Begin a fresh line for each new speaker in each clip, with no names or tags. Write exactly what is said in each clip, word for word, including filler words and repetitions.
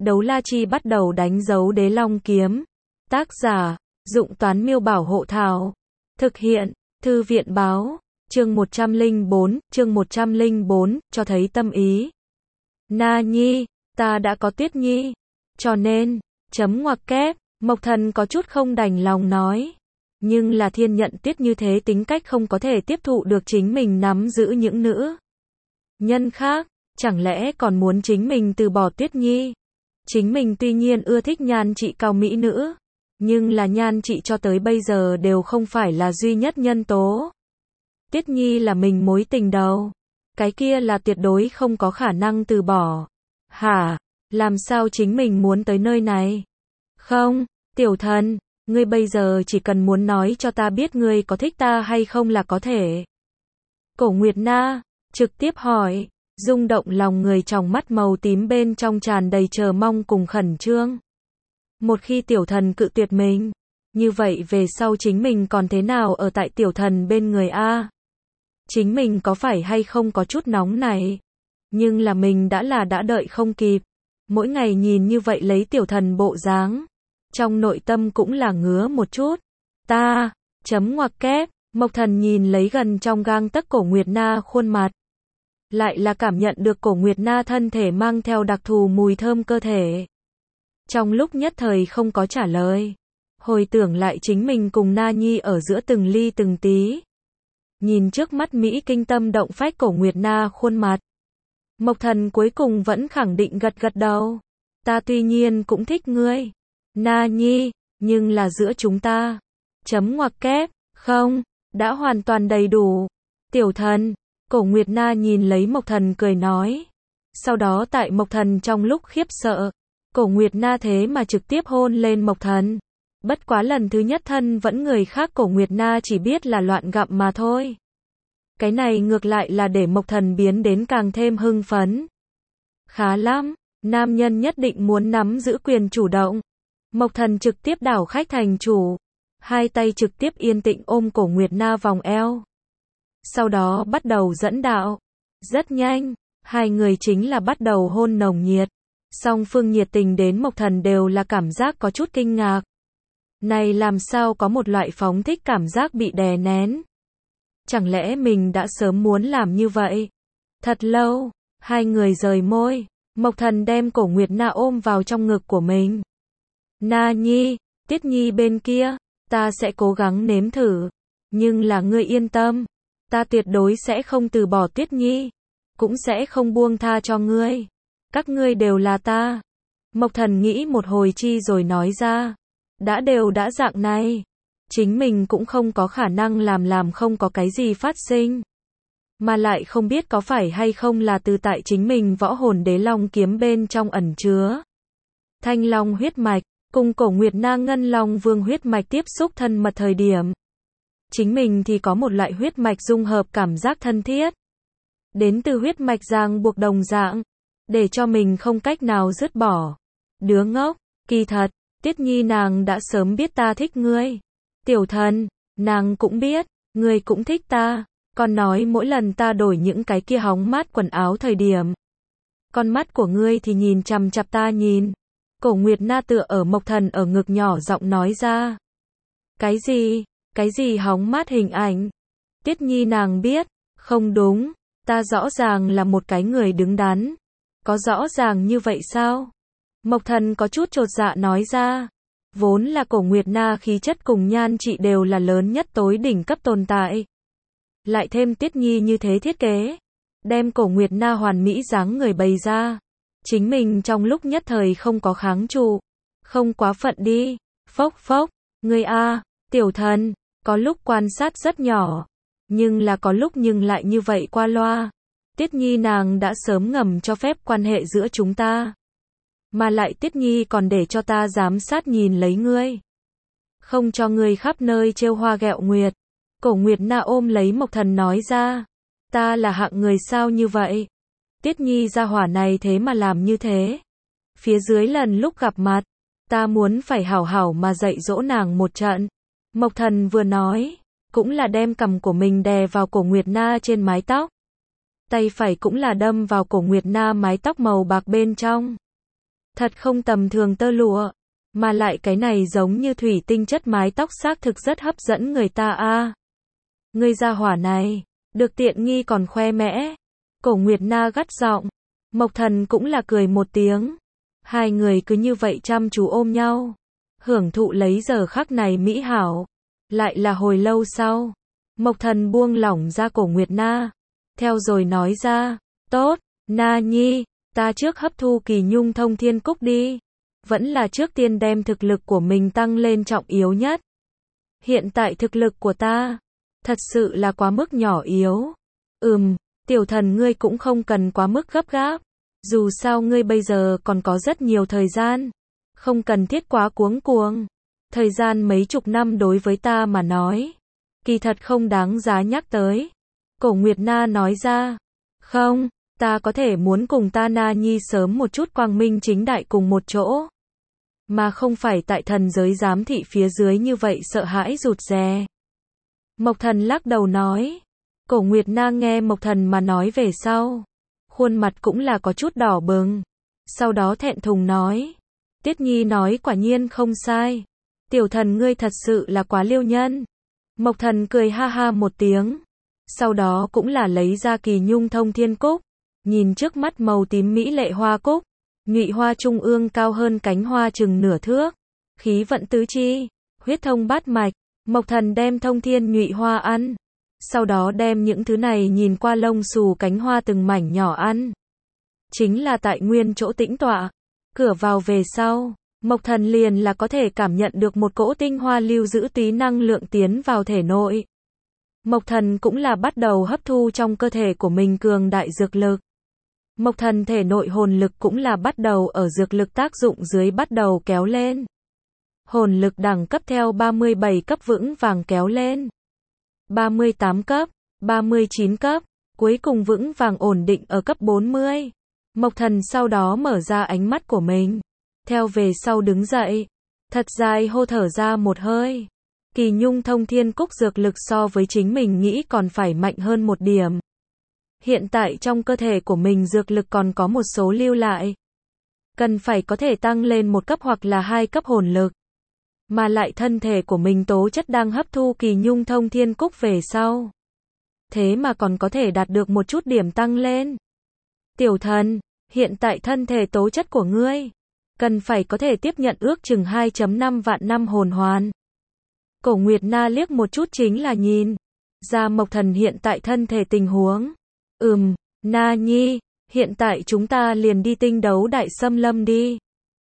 Đấu la chi bắt đầu đánh dấu đế long kiếm. Tác giả, Dụng Toán Miêu Bảo Hộ Thảo. Thực hiện, Thư viện Báo. Chương một trăm lẻ bốn, chương một trăm lẻ bốn, cho thấy tâm ý. Na Nhi, ta đã có Tuyết Nhi. Cho nên, chấm ngoặc kép, Mộc Thần có chút không đành lòng nói. Nhưng là thiên nhận Tuyết như thế tính cách không có thể tiếp thụ được chính mình nắm giữ những nữ nhân khác, chẳng lẽ còn muốn chính mình từ bỏ Tuyết Nhi. Chính mình tuy nhiên ưa thích nhan trị cao mỹ nữ, nhưng là nhan trị cho tới bây giờ đều không phải là duy nhất nhân tố. Tuyết Nhi là mình mối tình đầu, cái kia là tuyệt đối không có khả năng từ bỏ. Hả, làm sao chính mình muốn tới nơi này? Không, tiểu thần, ngươi bây giờ chỉ cần muốn nói cho ta biết ngươi có thích ta hay không là có thể. Cổ Nguyệt Na trực tiếp hỏi, rung động lòng người, trong mắt màu tím bên trong tràn đầy chờ mong cùng khẩn trương. Một khi tiểu thần cự tuyệt mình, như vậy về sau chính mình còn thế nào ở tại tiểu thần bên người a? Chính mình có phải hay không có chút nóng này? Nhưng là mình đã là đã đợi không kịp. Mỗi ngày nhìn như vậy lấy tiểu thần bộ dáng, trong nội tâm cũng là ngứa một chút. Ta, chấm ngoặc kép, Mộc Thần nhìn lấy gần trong gang tấc Cổ Nguyệt Na khuôn mặt. Lại là cảm nhận được Cổ Nguyệt Na thân thể mang theo đặc thù mùi thơm cơ thể. Trong lúc nhất thời không có trả lời. Hồi tưởng lại chính mình cùng Na Nhi ở giữa từng ly từng tí. Nhìn trước mắt Mỹ kinh tâm động phách Cổ Nguyệt Na khuôn mặt. Mộc Thần cuối cùng vẫn khẳng định gật gật đầu. Ta tuy nhiên cũng thích ngươi, Na Nhi, nhưng là giữa chúng ta. Chấm ngoặc kép, không, đã hoàn toàn đầy đủ. Tiểu thần, Cổ Nguyệt Na nhìn lấy Mộc Thần cười nói. Sau đó tại Mộc Thần trong lúc khiếp sợ, Cổ Nguyệt Na thế mà trực tiếp hôn lên Mộc Thần. Bất quá lần thứ nhất thân vẫn người khác, Cổ Nguyệt Na chỉ biết là loạn gặm mà thôi. Cái này ngược lại là để Mộc Thần biến đến càng thêm hưng phấn. Khá lắm, nam nhân nhất định muốn nắm giữ quyền chủ động. Mộc Thần trực tiếp đảo khách thành chủ, hai tay trực tiếp yên tĩnh ôm Cổ Nguyệt Na vòng eo. Sau đó bắt đầu dẫn đạo. Rất nhanh, hai người chính là bắt đầu hôn nồng nhiệt. Song phương nhiệt tình đến Mộc Thần đều là cảm giác có chút kinh ngạc. Này làm sao có một loại phóng thích cảm giác bị đè nén. Chẳng lẽ mình đã sớm muốn làm như vậy? Thật lâu, hai người rời môi, Mộc Thần đem Cổ Nguyệt Na ôm vào trong ngực của mình. Na Nhi, Tuyết Nhi bên kia, ta sẽ cố gắng nếm thử. Nhưng là ngươi yên tâm, ta tuyệt đối sẽ không từ bỏ Tuyết Nhi, cũng sẽ không buông tha cho ngươi. Các ngươi đều là ta. Mộc Thần nghĩ một hồi chi rồi nói ra. Đã đều đã dạng này, chính mình cũng không có khả năng làm làm không có cái gì phát sinh. Mà lại không biết có phải hay không là từ tại chính mình võ hồn đế long kiếm bên trong ẩn chứa thanh long huyết mạch, cùng Cổ Nguyệt Na ngân long vương huyết mạch tiếp xúc thân mật thời điểm. Chính mình thì có một loại huyết mạch dung hợp cảm giác thân thiết. Đến từ huyết mạch ràng buộc đồng dạng, để cho mình không cách nào dứt bỏ. Đứa ngốc, kỳ thật, Tuyết Nhi nàng đã sớm biết ta thích ngươi. Tiểu thần, nàng cũng biết, ngươi cũng thích ta. Còn nói mỗi lần ta đổi những cái kia hóng mát quần áo thời điểm, con mắt của ngươi thì nhìn chằm chằm ta nhìn. Cổ Nguyệt Na tựa ở Mộc Thần ở ngực nhỏ giọng nói ra. Cái gì? Cái gì hóng mát hình ảnh? Tuyết Nhi nàng biết, không đúng, ta rõ ràng là một cái người đứng đắn. Có rõ ràng như vậy sao? Mộc Thần có chút chột dạ nói ra. Vốn là Cổ Nguyệt Na khí chất cùng nhan trị đều là lớn nhất tối đỉnh cấp tồn tại. Lại thêm Tuyết Nhi như thế thiết kế, đem Cổ Nguyệt Na hoàn mỹ dáng người bày ra. Chính mình trong lúc nhất thời không có kháng trụ. Không quá phận đi. Phốc phốc, ngươi a, tiểu thần, có lúc quan sát rất nhỏ, nhưng là có lúc nhưng lại như vậy qua loa. Tuyết Nhi nàng đã sớm ngầm cho phép quan hệ giữa chúng ta. Mà lại Tuyết Nhi còn để cho ta giám sát nhìn lấy ngươi. Không cho ngươi khắp nơi trêu hoa ghẹo nguyệt. Cổ Nguyệt Na ôm lấy Mộc Thần nói ra. Ta là hạng người sao như vậy? Tuyết Nhi gia hỏa này thế mà làm như thế. Phía dưới lần lúc gặp mặt, ta muốn phải hảo hảo mà dạy dỗ nàng một trận. Mộc Thần vừa nói, cũng là đem cằm của mình đè vào Cổ Nguyệt Na trên mái tóc. Tay phải cũng là đâm vào Cổ Nguyệt Na mái tóc màu bạc bên trong. Thật không tầm thường tơ lụa. Mà lại cái này giống như thủy tinh chất mái tóc xác thực rất hấp dẫn người ta a. À. Ngươi gia hỏa này, được tiện nghi còn khoe mẽ. Cổ Nguyệt Na gắt giọng. Mộc Thần cũng là cười một tiếng. Hai người cứ như vậy chăm chú ôm nhau, hưởng thụ lấy giờ khắc này mỹ hảo. Lại là hồi lâu sau, Mộc Thần buông lỏng ra cổ Nguyệt Na, theo rồi nói ra, tốt, Na Nhi, ta trước hấp thu kỳ nhung thông thiên cúc đi. Vẫn là trước tiên đem thực lực của mình tăng lên trọng yếu nhất. Hiện tại thực lực của ta, thật sự là quá mức nhỏ yếu. Ừm, tiểu thần ngươi cũng không cần quá mức gấp gáp. Dù sao ngươi bây giờ còn có rất nhiều thời gian. Không cần thiết quá cuống cuồng. Thời gian mấy chục năm đối với ta mà nói, kỳ thật không đáng giá nhắc tới. Cổ Nguyệt Na nói ra. Không, ta có thể muốn cùng ta Na Nhi sớm một chút quang minh chính đại cùng một chỗ. Mà không phải tại thần giới giám thị phía dưới như vậy sợ hãi rụt rè. Mộc Thần lắc đầu nói. Cổ Nguyệt Na nghe Mộc Thần mà nói về sau, khuôn mặt cũng là có chút đỏ bừng. Sau đó thẹn thùng nói. Tiết Nhi nói quả nhiên không sai. Tiểu thần ngươi thật sự là quá liêu nhân. Mộc Thần cười ha ha một tiếng. Sau đó cũng là lấy ra kỳ nhung thông thiên cúc. Nhìn trước mắt màu tím mỹ lệ hoa cúc. Nhụy hoa trung ương cao hơn cánh hoa chừng nửa thước. Khí vận tứ chi, huyết thông bát mạch. Mộc Thần đem thông thiên nhụy hoa ăn. Sau đó đem những thứ này nhìn qua lông xù cánh hoa từng mảnh nhỏ ăn. Chính là tại nguyên chỗ tĩnh tọa. Cửa vào về sau, Mộc Thần liền là có thể cảm nhận được một cỗ tinh hoa lưu giữ túy năng lượng tiến vào thể nội. Mộc Thần cũng là bắt đầu hấp thu trong cơ thể của mình cường đại dược lực. Mộc Thần thể nội hồn lực cũng là bắt đầu ở dược lực tác dụng dưới bắt đầu kéo lên. Hồn lực đẳng cấp theo ba mươi bảy cấp vững vàng kéo lên. ba mươi tám cấp, ba mươi chín cấp, cuối cùng vững vàng ổn định ở cấp bốn mươi. Mộc Thần sau đó mở ra ánh mắt của mình. Theo về sau đứng dậy. Thật dài hô thở ra một hơi. Kỳ nhung thông thiên cúc dược lực so với chính mình nghĩ còn phải mạnh hơn một điểm. Hiện tại trong cơ thể của mình dược lực còn có một số lưu lại. Cần phải có thể tăng lên một cấp hoặc là hai cấp hồn lực. Mà lại thân thể của mình tố chất đang hấp thu kỳ nhung thông thiên cúc về sau. Thế mà còn có thể đạt được một chút điểm tăng lên. Tiểu thần, hiện tại thân thể tố chất của ngươi, cần phải có thể tiếp nhận ước chừng hai phẩy năm vạn năm hồn hoàn. Cổ Nguyệt Na liếc một chút chính là nhìn ra Mộc Thần hiện tại thân thể tình huống. Ừm, Na Nhi, hiện tại chúng ta liền đi tinh đấu đại xâm lâm đi.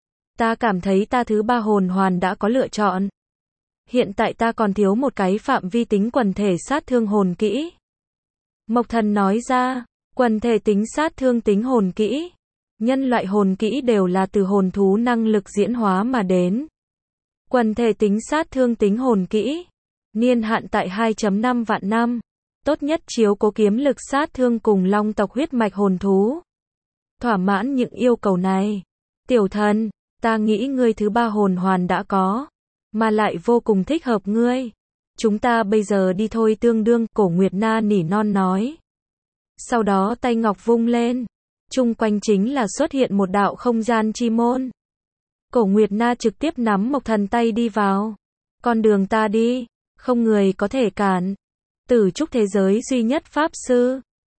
Ta cảm thấy ta thứ ba hồn hoàn đã có lựa chọn. Hiện tại ta còn thiếu một cái phạm vi tính quần thể sát thương hồn kỹ. Mộc Thần nói ra, quần thể tính sát thương tính hồn kỹ. Nhân loại hồn kỹ đều là từ hồn thú năng lực diễn hóa mà đến. Quần thể tính sát thương tính hồn kỹ. Niên hạn tại hai phẩy năm vạn năm. Tốt nhất chiếu cố kiếm lực sát thương cùng long tộc huyết mạch hồn thú. Thỏa mãn những yêu cầu này. Tiểu thần, ta nghĩ ngươi thứ ba hồn hoàn đã có. Mà lại vô cùng thích hợp ngươi. Chúng ta bây giờ đi thôi tương đương, Cổ Nguyệt Na nỉ non nói. Sau đó tay ngọc vung lên. Chung quanh chính là xuất hiện một đạo không gian chi môn. Cổ Nguyệt Na trực tiếp nắm Mộc Thần tay đi vào. Con đường ta đi, không người có thể cản. Tử trúc thế giới duy nhất pháp sư.